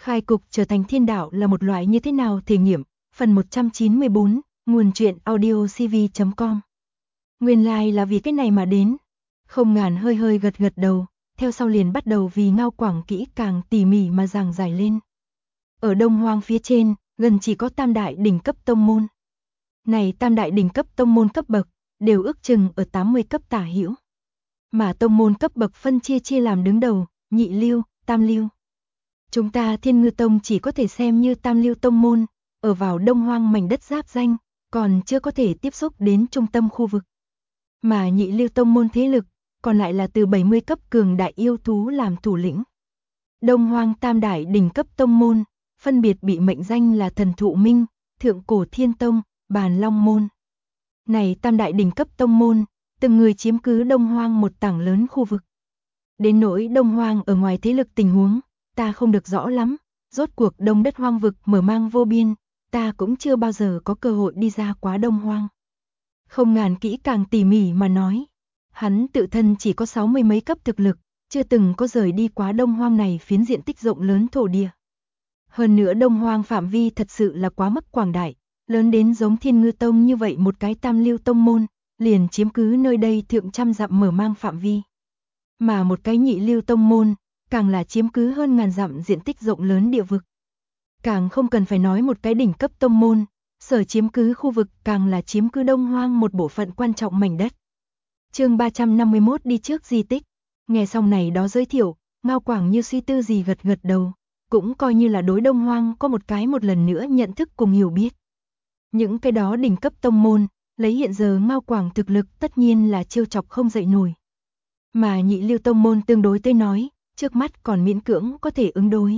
Khai cục trở thành thiên đạo là một loại như thế nào thể nghiệm, phần 194, nguồn truyện audiocv.com. Nguyên lai là vì cái này mà đến. Không Ngàn hơi hơi gật gật đầu, theo sau liền bắt đầu vì Ngao Quảng kỹ càng tỉ mỉ mà giảng giải lên. Ở Đông Hoang phía trên, gần chỉ có tam đại đỉnh cấp tông môn. Này tam đại đỉnh cấp tông môn cấp bậc, đều ước chừng ở 80 cấp tả hữu. Mà tông môn cấp bậc phân chia làm đứng đầu, nhị lưu, tam lưu. Chúng ta Thiên Ngư Tông chỉ có thể xem như tam lưu tông môn, ở vào Đông Hoang mảnh đất giáp danh, còn chưa có thể tiếp xúc đến trung tâm khu vực. Mà nhị lưu tông môn thế lực, còn lại là từ 70 cấp cường đại yêu thú làm thủ lĩnh. Đông Hoang tam đại đỉnh cấp tông môn, phân biệt bị mệnh danh là Thần Thụ Minh, Thượng Cổ Thiên Tông, Bàn Long Môn. Này tam đại đỉnh cấp tông môn, từng người chiếm cứ Đông Hoang một tảng lớn khu vực. Đến nỗi Đông Hoang ở ngoài thế lực tình huống, ta không được rõ lắm, rốt cuộc Đông đất hoang vực mở mang vô biên, ta cũng chưa bao giờ có cơ hội đi ra quá Đông Hoang. Không Ngàn kỹ càng tỉ mỉ mà nói, hắn tự thân chỉ có 60 mấy cấp thực lực, chưa từng có rời đi quá Đông Hoang này phiến diện tích rộng lớn thổ địa. Hơn nữa Đông Hoang phạm vi thật sự là quá mức quảng đại, lớn đến giống Thiên Ngư Tông như vậy một cái tam lưu tông môn, liền chiếm cứ nơi đây thượng trăm dặm mở mang phạm vi. Mà một cái nhị lưu tông môn, càng là chiếm cứ hơn ngàn dặm diện tích rộng lớn địa vực. Càng không cần phải nói một cái đỉnh cấp tông môn, sở chiếm cứ khu vực càng là chiếm cứ Đông Hoang một bộ phận quan trọng mảnh đất. Chương 351 đi trước di tích. Nghe xong này đó giới thiệu, Ngao Quảng như suy tư gì gật gật đầu, cũng coi như là đối Đông Hoang có một lần nữa nhận thức cùng hiểu biết. Những cái đó đỉnh cấp tông môn, lấy hiện giờ Ngao Quảng thực lực tất nhiên là trêu chọc không dậy nổi. Mà nhị lưu tông môn tương đối tới nói, trước mắt còn miễn cưỡng có thể ứng đối.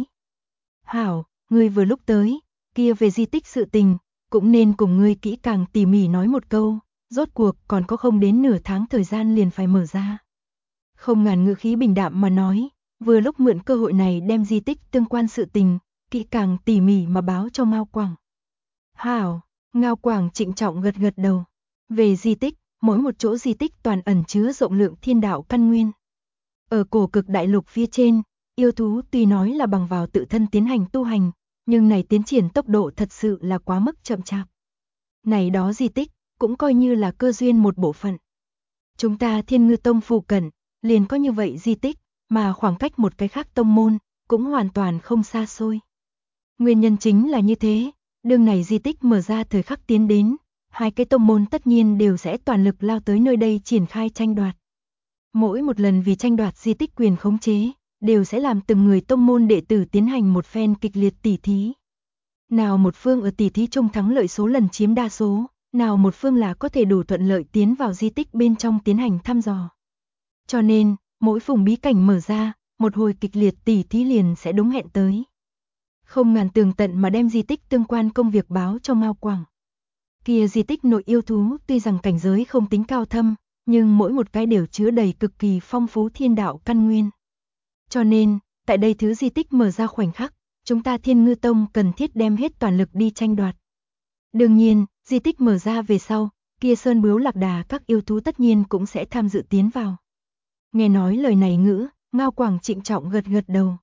Hảo, ngươi vừa lúc tới, kia về di tích sự tình, cũng nên cùng ngươi kỹ càng tỉ mỉ nói một câu, rốt cuộc còn có không đến nửa tháng thời gian liền phải mở ra. Không Ngàn ngữ khí bình đạm mà nói, vừa lúc mượn cơ hội này đem di tích tương quan sự tình, kỹ càng tỉ mỉ mà báo cho Ngao Quảng. Hảo, Ngao Quảng trịnh trọng gật gật đầu. Về di tích, mỗi một chỗ di tích toàn ẩn chứa rộng lượng thiên đạo căn nguyên. Ở cổ cực đại lục phía trên, yêu thú tuy nói là bằng vào tự thân tiến hành tu hành, nhưng này tiến triển tốc độ thật sự là quá mức chậm chạp. Này đó di tích, cũng coi như là cơ duyên một bộ phận. Chúng ta Thiên Ngư Tông phụ cận, liền có như vậy di tích, mà khoảng cách một cái khác tông môn, cũng hoàn toàn không xa xôi. Nguyên nhân chính là như thế, đương này di tích mở ra thời khắc tiến đến, hai cái tông môn tất nhiên đều sẽ toàn lực lao tới nơi đây triển khai tranh đoạt. Mỗi một lần vì tranh đoạt di tích quyền khống chế, đều sẽ làm từng người tông môn đệ tử tiến hành một phen kịch liệt tỉ thí. Nào một phương ở tỉ thí chung thắng lợi số lần chiếm đa số, nào một phương là có thể đủ thuận lợi tiến vào di tích bên trong tiến hành thăm dò. Cho nên, mỗi vùng bí cảnh mở ra, một hồi kịch liệt tỉ thí liền sẽ đúng hẹn tới. Không Ngàn tường tận mà đem di tích tương quan công việc báo cho Ngao Quảng. Kia di tích nội yêu thú tuy rằng cảnh giới không tính cao thâm, nhưng mỗi một cái đều chứa đầy cực kỳ phong phú thiên đạo căn nguyên. Cho nên, tại đây thứ di tích mở ra khoảnh khắc, chúng ta Thiên Ngư Tông cần thiết đem hết toàn lực đi tranh đoạt. Đương nhiên, di tích mở ra về sau, kia sơn bướu lạc đà các yêu thú tất nhiên cũng sẽ tham dự tiến vào. Nghe nói lời này ngữ, Ngao Quảng trịnh trọng gật gật đầu.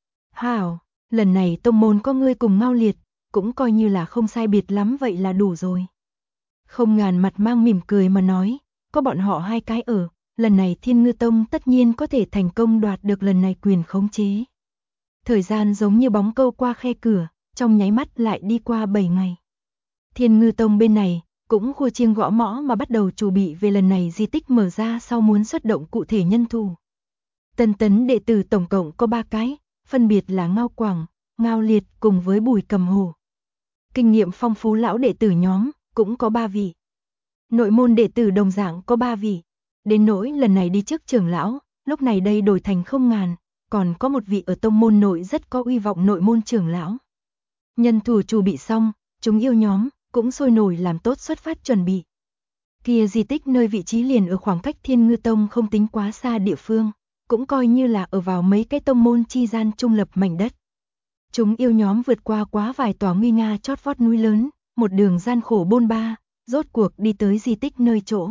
Hảo, lần này tông môn có ngươi cùng Ngao Liệt, cũng coi như là không sai biệt lắm vậy là đủ rồi. Không Ngàn mặt mang mỉm cười mà nói, có bọn họ hai cái ở, lần này Thiên Ngư Tông tất nhiên có thể thành công đoạt được lần này quyền khống chế. Thời gian giống như bóng câu qua khe cửa, trong nháy mắt lại đi qua 7 ngày. Thiên Ngư Tông bên này, cũng khua chiêng gõ mõ mà bắt đầu chuẩn bị về lần này di tích mở ra sau muốn xuất động cụ thể nhân thủ. Tân tấn đệ tử tổng cộng có 3 cái, phân biệt là Ngao Quảng, Ngao Liệt cùng với Bùi Cầm Hồ. Kinh nghiệm phong phú lão đệ tử nhóm, cũng có 3 vị. Nội môn đệ tử đồng dạng có 3 vị. Đến nỗi lần này đi trước trưởng lão, lúc này đây đổi thành Không Ngàn, còn có một vị ở tông môn nội rất có uy vọng nội môn trưởng lão. Nhân thủ chuẩn bị xong, chúng yêu nhóm cũng sôi nổi làm tốt xuất phát chuẩn bị. Kia di tích nơi vị trí liền ở khoảng cách Thiên Ngư Tông không tính quá xa địa phương, cũng coi như là ở vào mấy cái tông môn chi gian trung lập mảnh đất. Chúng yêu nhóm vượt qua quá vài tòa nguy nga chót vót núi lớn, một đường gian khổ bôn ba, rốt cuộc đi tới di tích nơi chỗ.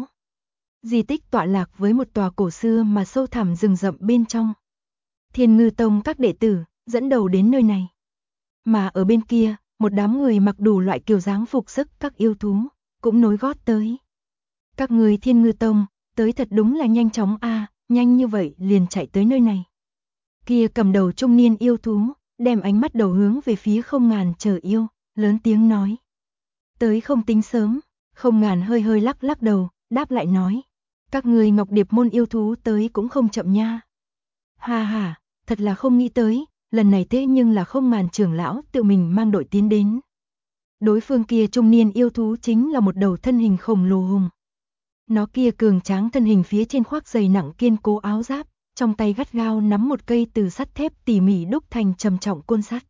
Di tích tọa lạc với một tòa cổ xưa mà sâu thẳm rừng rậm bên trong. Thiên Ngư Tông các đệ tử dẫn đầu đến nơi này. Mà ở bên kia, một đám người mặc đủ loại kiểu dáng phục sức các yêu thú, cũng nối gót tới. Các người Thiên Ngư Tông, tới thật đúng là nhanh chóng a, nhanh như vậy liền chạy tới nơi này. Kia cầm đầu trung niên yêu thú, đem ánh mắt đầu hướng về phía Không Ngàn chờ yêu, lớn tiếng nói. Tới không tính sớm, Không Ngàn hơi hơi lắc lắc đầu, đáp lại nói. Các người Ngọc Điệp môn yêu thú tới cũng không chậm nha. Ha ha, thật là không nghĩ tới, lần này thế nhưng là Không Ngàn trưởng lão tự mình mang đội tiến đến. Đối phương kia trung niên yêu thú chính là một đầu thân hình khổng lồ hùng. Nó kia cường tráng thân hình phía trên khoác dày nặng kiên cố áo giáp, trong tay gắt gao nắm một cây từ sắt thép tỉ mỉ đúc thành trầm trọng côn sắt.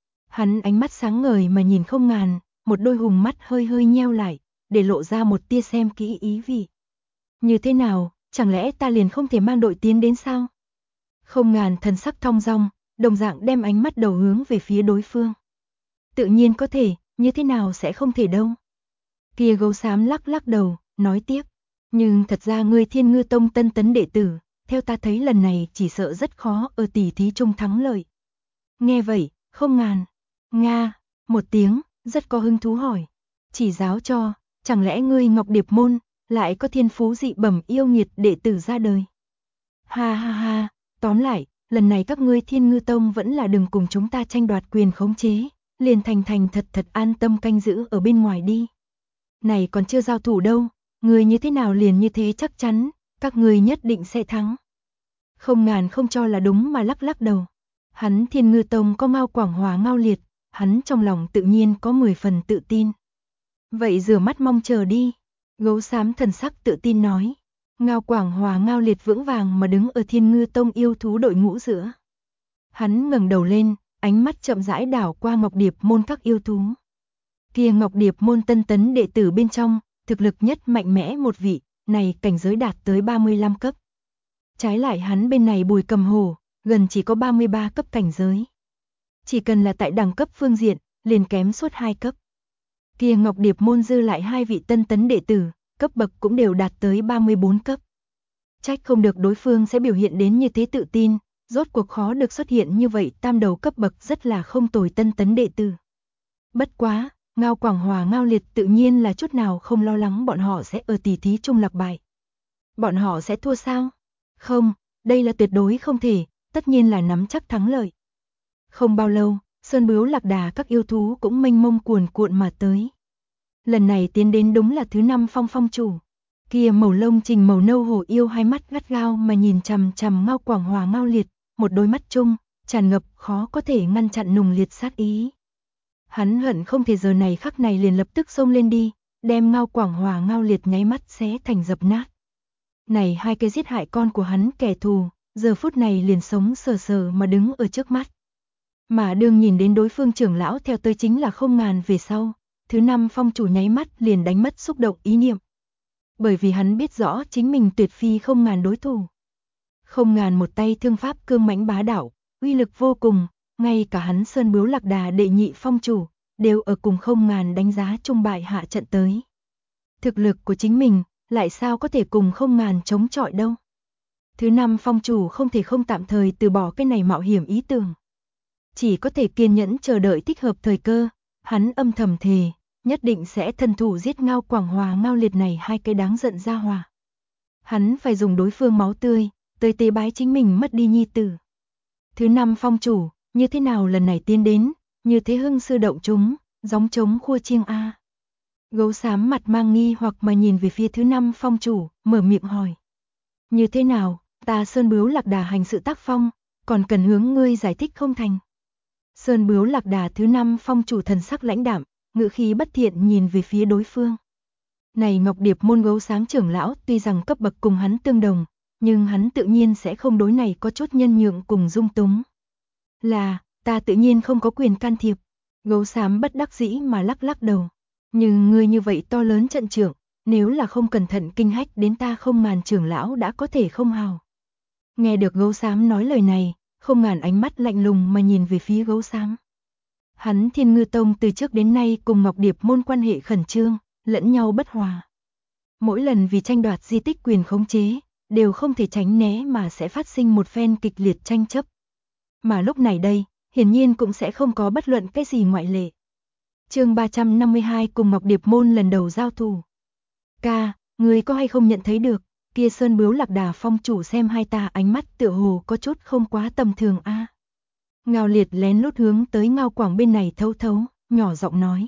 Hắn ánh mắt sáng ngời mà nhìn Không Ngàn, một đôi hùng mắt hơi hơi nheo lại, để lộ ra một tia xem kỹ ý vị. Như thế nào, chẳng lẽ ta liền không thể mang đội tiến đến sao? Không Ngàn thần sắc thong dong, đồng dạng đem ánh mắt đầu hướng về phía đối phương. Tự nhiên có thể, như thế nào sẽ không thể đâu. Kia gấu xám lắc lắc đầu, nói tiếp. Nhưng thật ra ngươi Thiên Ngư Tông tân tấn đệ tử, theo ta thấy lần này chỉ sợ rất khó ở tỷ thí chung thắng lợi. Nghe vậy, Không Ngàn, nga, một tiếng, rất có hứng thú hỏi. Chỉ giáo cho, chẳng lẽ ngươi Ngọc Điệp môn, lại có thiên phú dị bẩm yêu nghiệt đệ tử ra đời. Ha ha ha, tóm lại, lần này các ngươi Thiên Ngư Tông vẫn là đừng cùng chúng ta tranh đoạt quyền khống chế, liền thành thật thật an tâm canh giữ ở bên ngoài đi. Này còn chưa giao thủ đâu, người như thế nào liền như thế chắc chắn, các người nhất định sẽ thắng. Không Ngàn không cho là đúng mà lắc lắc đầu. Hắn Thiên Ngư Tông có Ngao Quảng Hòa Ngao Liệt, hắn trong lòng tự nhiên có 10 phần tự tin. Vậy rửa mắt mong chờ đi. Gấu xám thần sắc tự tin nói. Ngao Quảng Hòa Ngao Liệt vững vàng mà đứng ở Thiên Ngư Tông yêu thú đội ngũ giữa. Hắn ngẩng đầu lên, ánh mắt chậm rãi đảo qua Ngọc Điệp môn các yêu thú. Kia Ngọc Điệp môn tân tấn đệ tử bên trong, thực lực nhất mạnh mẽ một vị, này cảnh giới đạt tới 35 cấp. Trái lại hắn bên này Bùi Cầm Hổ, gần chỉ có 33 cấp cảnh giới. Chỉ cần là tại đẳng cấp phương diện, liền kém suốt 2 cấp. Kia Ngọc Điệp môn dư lại hai vị tân tấn đệ tử, cấp bậc cũng đều đạt tới 34 cấp. Trách không được đối phương sẽ biểu hiện đến như thế tự tin, rốt cuộc khó được xuất hiện như vậy tam đầu cấp bậc rất là không tồi tân tấn đệ tử. Bất quá, Ngao Quảng Hòa Ngao Liệt tự nhiên là chút nào không lo lắng bọn họ sẽ ở tỷ thí chung lạc bại. Bọn họ sẽ thua sao? Không, đây là tuyệt đối không thể, tất nhiên là nắm chắc thắng lợi. Không bao lâu, Sơn Bướu Lạc Đà các yêu thú cũng mênh mông cuồn cuộn mà tới. Lần này tiến đến đúng là thứ 5 phong chủ. Kia màu lông trình màu nâu hổ yêu hai mắt gắt gao mà nhìn chằm chằm Ngao Quảng Hòa Ngao Liệt, một đôi mắt chung, tràn ngập khó có thể ngăn chặn nùng liệt sát ý. Hắn hận không thể giờ này khắc này liền lập tức xông lên đi, đem Ngao Quảng Hòa Ngao Liệt nháy mắt xé thành dập nát. Này hai cái giết hại con của hắn kẻ thù, giờ phút này liền sống sờ sờ mà đứng ở trước mắt. Mà đương nhìn đến đối phương trưởng lão theo tới chính là Không Ngàn về sau, thứ 5 phong chủ nháy mắt liền đánh mất xúc động ý niệm. Bởi vì hắn biết rõ chính mình tuyệt phi Không Ngàn đối thủ. Không Ngàn một tay thương pháp cương mãnh bá đạo, uy lực vô cùng, ngay cả hắn Sơn Bướu Lạc Đà đệ nhị phong chủ, đều ở cùng Không Ngàn đánh giá trung bại hạ trận tới. Thực lực của chính mình, lại sao có thể cùng Không Ngàn chống chọi đâu. Thứ 5 phong chủ không thể không tạm thời từ bỏ cái này mạo hiểm ý tưởng. Chỉ có thể kiên nhẫn chờ đợi thích hợp thời cơ, hắn âm thầm thề, nhất định sẽ thân thủ giết Ngao Quảng Hòa Ngao Liệt này hai cái đáng giận ra hòa. Hắn phải dùng đối phương máu tươi, tới tế bái chính mình mất đi nhi tử. Thứ 5 phong chủ, như thế nào lần này tiến đến, như thế hưng sư động chúng, gióng trống khua chiêng a. Gấu xám mặt mang nghi hoặc mà nhìn về phía thứ 5 phong chủ, mở miệng hỏi. Như thế nào, ta Sơn Bướu Lạc Đà hành sự tác phong, còn cần hướng ngươi giải thích không thành. Sơn Bướu Lạc Đà thứ 5 phong chủ thần sắc lãnh đạm, ngữ khí bất thiện nhìn về phía đối phương. Này Ngọc Điệp môn gấu sáng trưởng lão tuy rằng cấp bậc cùng hắn tương đồng, nhưng hắn tự nhiên sẽ không đối này có chút nhân nhượng cùng dung túng. Là, ta tự nhiên không có quyền can thiệp. Gấu xám bất đắc dĩ mà lắc lắc đầu. Nhưng ngươi như vậy to lớn trận trưởng, nếu là không cẩn thận kinh hách đến ta Không Ngàn trưởng lão đã có thể không hào. Nghe được gấu xám nói lời này, Không Ngàn ánh mắt lạnh lùng mà nhìn về phía gấu xám. Hắn Thiên Ngư Tông từ trước đến nay cùng Ngọc Điệp môn quan hệ khẩn trương, lẫn nhau bất hòa. Mỗi lần vì tranh đoạt di tích quyền khống chế, đều không thể tránh né mà sẽ phát sinh một phen kịch liệt tranh chấp. Mà lúc này đây, hiển nhiên cũng sẽ không có bất luận cái gì ngoại lệ. Chương 352 cùng Ngọc Điệp Môn lần đầu giao thủ. Ca, người có hay không nhận thấy được, kia Sơn Bướu Lạc Đà phong chủ xem hai ta ánh mắt tựa hồ có chút không quá tầm thường a. Ngao Liệt lén lút hướng tới Ngao Quảng bên này thấu thấu, nhỏ giọng nói.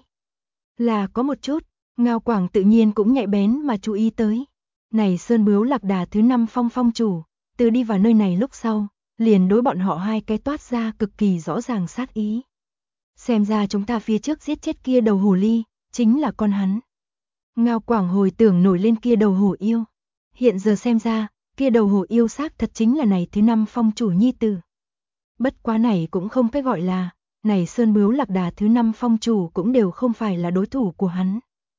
Là có một chút, Ngao Quảng tự nhiên cũng nhạy bén mà chú ý tới. Này Sơn Bướu Lạc Đà thứ 5 phong chủ, từ đi vào nơi này lúc sau, liền đối bọn họ hai cái toát ra cực kỳ rõ ràng sát ý. Xem ra chúng ta phía trước giết chết kia đầu hồ ly, chính là con hắn. Ngao Quảng hồi tưởng nổi lên kia đầu hổ yêu. Hiện giờ xem ra, kia đầu hổ yêu xác thật chính là này thứ 5 phong chủ nhi tử. Bất quá này cũng không cái gọi là, này Sơn Bướu Lạc Đà thứ 5 phong chủ cũng đều không phải là đối thủ của hắn.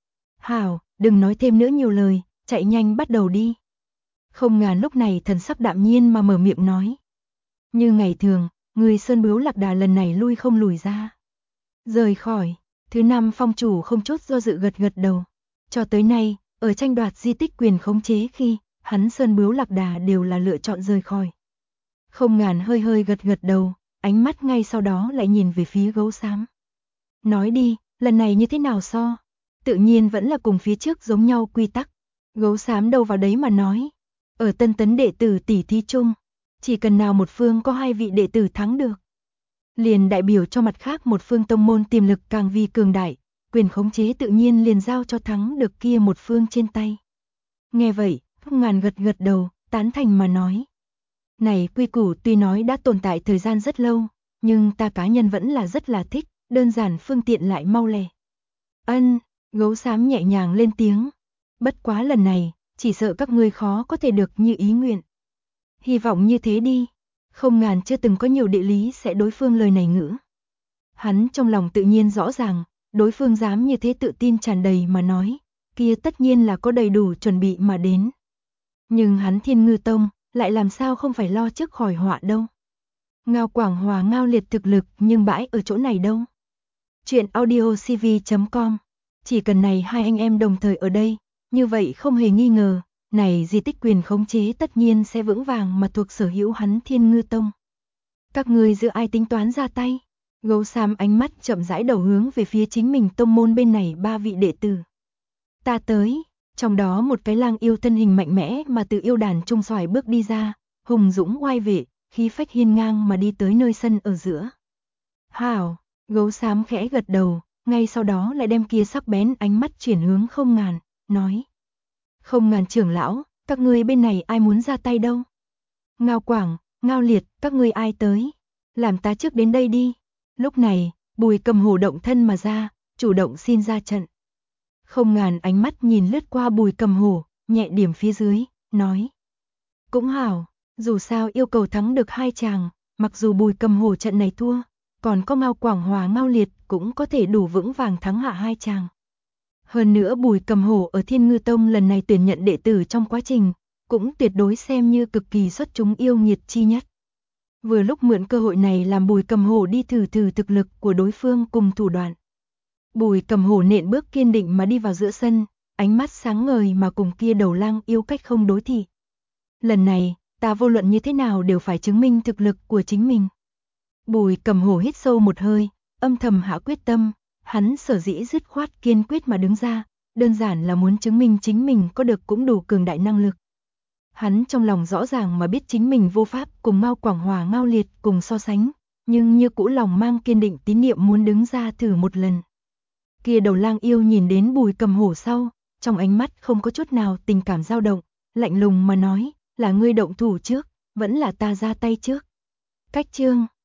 Hảo, đừng nói thêm nữa nhiều lời, chạy nhanh bắt đầu đi. Không Ngàn lúc này thần sắc đạm nhiên mà mở miệng nói. Như ngày thường, người Sơn Bướu Lạc Đà lần này lui không lùi ra. Rời khỏi, thứ 5 phong chủ không chút do dự gật gật đầu. Cho tới nay, ở tranh đoạt di tích quyền khống chế khi, hắn Sơn Bướu Lạc Đà đều là lựa chọn rời khỏi. Không Ngàn hơi hơi gật gật đầu, ánh mắt ngay sau đó lại nhìn về phía Gấu Xám. Nói đi, lần này như thế nào so? Tự nhiên vẫn là cùng phía trước giống nhau quy tắc. Gấu Xám đâu vào đấy mà nói. Ở Tân Tấn đệ tử tỷ thí chung, chỉ cần nào một phương có 2 vị đệ tử thắng được, liền đại biểu cho mặt khác một phương tông môn tiềm lực càng vì cường đại, quyền khống chế tự nhiên liền giao cho thắng được kia một phương trên tay. Nghe vậy, Không Ngàn gật gật đầu, tán thành mà nói. Này quy củ tuy nói đã tồn tại thời gian rất lâu, nhưng ta cá nhân vẫn là rất là thích, đơn giản phương tiện lại mau lẹ. Ân, Gấu Xám nhẹ nhàng lên tiếng. Bất quá lần này, chỉ sợ các ngươi khó có thể được như ý nguyện. Hy vọng như thế đi. Không Ngàn chưa từng có nhiều địa lý sẽ đối phương lời này ngữ. Hắn trong lòng tự nhiên rõ ràng, đối phương dám như thế tự tin tràn đầy mà nói, kia tất nhiên là có đầy đủ chuẩn bị mà đến. Nhưng hắn Thiên Ngư Tông, lại làm sao không phải lo trước khỏi họa đâu. Ngao Quảng Hòa Ngao Liệt thực lực nhưng bãi ở chỗ này đâu. Chuyện audiocv.com. Chỉ cần này hai anh em đồng thời ở đây, như vậy không hề nghi ngờ, này di tích quyền khống chế tất nhiên sẽ vững vàng mà thuộc sở hữu hắn Thiên Ngư Tông. Các ngươi giữa ai tính toán ra tay? Gấu Xám ánh mắt chậm rãi đầu hướng về phía chính mình tông môn bên này 3 vị đệ tử. Ta tới, trong đó một cái lang yêu thân hình mạnh mẽ mà từ yêu đàn trung xoài bước đi ra, hùng dũng oai vệ, khí phách hiên ngang mà đi tới nơi sân ở giữa. Hảo, Gấu Xám khẽ gật đầu, ngay sau đó lại đem kia sắc bén ánh mắt chuyển hướng Không Ngàn, nói. Không Ngàn trưởng lão, các ngươi bên này ai muốn ra tay đâu? Ngao Quảng, Ngao Liệt, các ngươi ai tới? Làm ta trước đến đây đi. Lúc này, Bùi Cầm Hổ động thân mà ra, chủ động xin ra trận. Không Ngàn ánh mắt nhìn lướt qua Bùi Cầm Hổ, nhẹ điểm phía dưới, nói. Cũng hảo, dù sao yêu cầu thắng được 2 chàng, mặc dù Bùi Cầm Hổ trận này thua, còn có Ngao Quảng Hòa Ngao Liệt cũng có thể đủ vững vàng thắng hạ 2 chàng. Hơn nữa Bùi Cầm Hổ ở Thiên Ngư Tông lần này tuyển nhận đệ tử trong quá trình, cũng tuyệt đối xem như cực kỳ xuất chúng yêu nghiệt chi nhất. Vừa lúc mượn cơ hội này làm Bùi Cầm Hổ đi thử thực lực của đối phương cùng thủ đoạn. Bùi Cầm Hổ nện bước kiên định mà đi vào giữa sân, ánh mắt sáng ngời mà cùng kia đầu lang yêu cách không đối thị. Lần này, ta vô luận như thế nào đều phải chứng minh thực lực của chính mình. Bùi Cầm Hổ hít sâu một hơi, âm thầm hạ quyết tâm, hắn sở dĩ dứt khoát kiên quyết mà đứng ra, đơn giản là muốn chứng minh chính mình có được cũng đủ cường đại năng lực. Hắn trong lòng rõ ràng mà biết chính mình vô pháp cùng Ngao Quảng Hòa Ngao Liệt cùng so sánh, nhưng như cũ lòng mang kiên định tín niệm muốn đứng ra thử một lần. Kia đầu lang yêu nhìn đến Bùi Cầm Hổ sau, trong ánh mắt không có chút nào tình cảm dao động, lạnh lùng mà nói, là ngươi động thủ trước, vẫn là ta ra tay trước. Cách chương